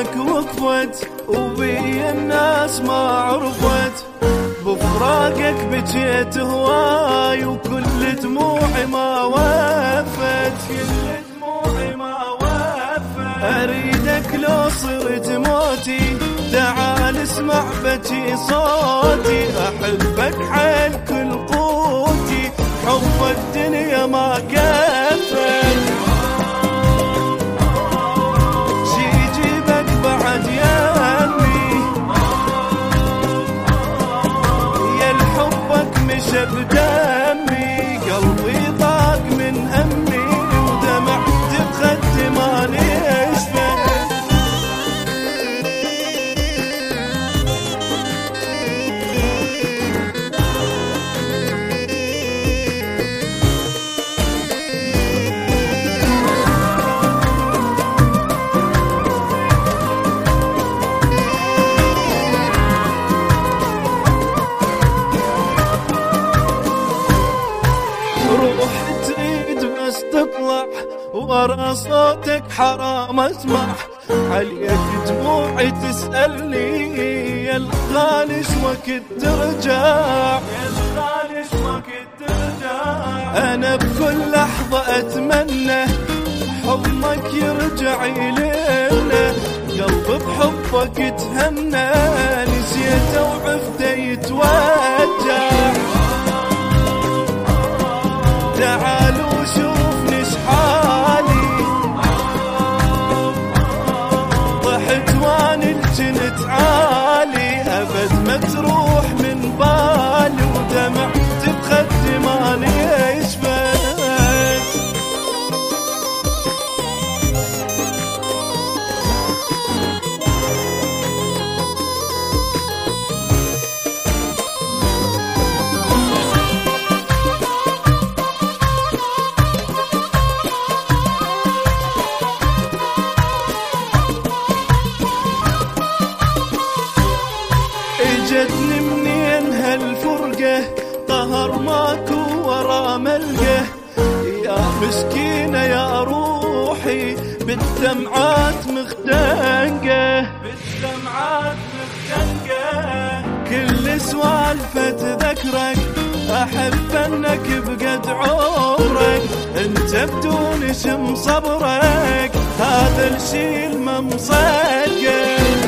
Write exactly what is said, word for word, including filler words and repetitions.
عندك وقفت وبي الناس ما عرفت، بفراقك بجيت هواي وكل دموعي ما وفت، كل دموعي ما وفت. أريدك لو صرت موتي تعال اسمع بكي صوتي، أحبك حيل كل قوتي حب الدنيا ما كفت. شي يجيبك بعد يمي يا الحبك مش بدمي، قلبي ضاق من همي ودمعت بخدي ما نشفت. روح تريد بس تطلع ورا صوتك حرام اسمع، عليك دموعي تسألني يا الغالي وقت ترجع، يا الغالي وقت ترجع. أنا بكل لحظة أتمنى حضنك يرجع إلينا، قلب بحبك تهنى نسيته وعفته يتوجع. تعالوا شوفني شحالي ضحت واني الجنت عالي، أبد ما تروح من بالي ودمعت بخدي ماني يشفت. جتني منين هالفرقة قهر ماكو ورا ملقه، يا مسكينة يا روحي بالدمعات مختنقة، بالدمعات مختنقة. كل سوالفة ذكرك أحب أنك بقد عمرك، أنت بدون شم صبرك هذا الشي الممصقة.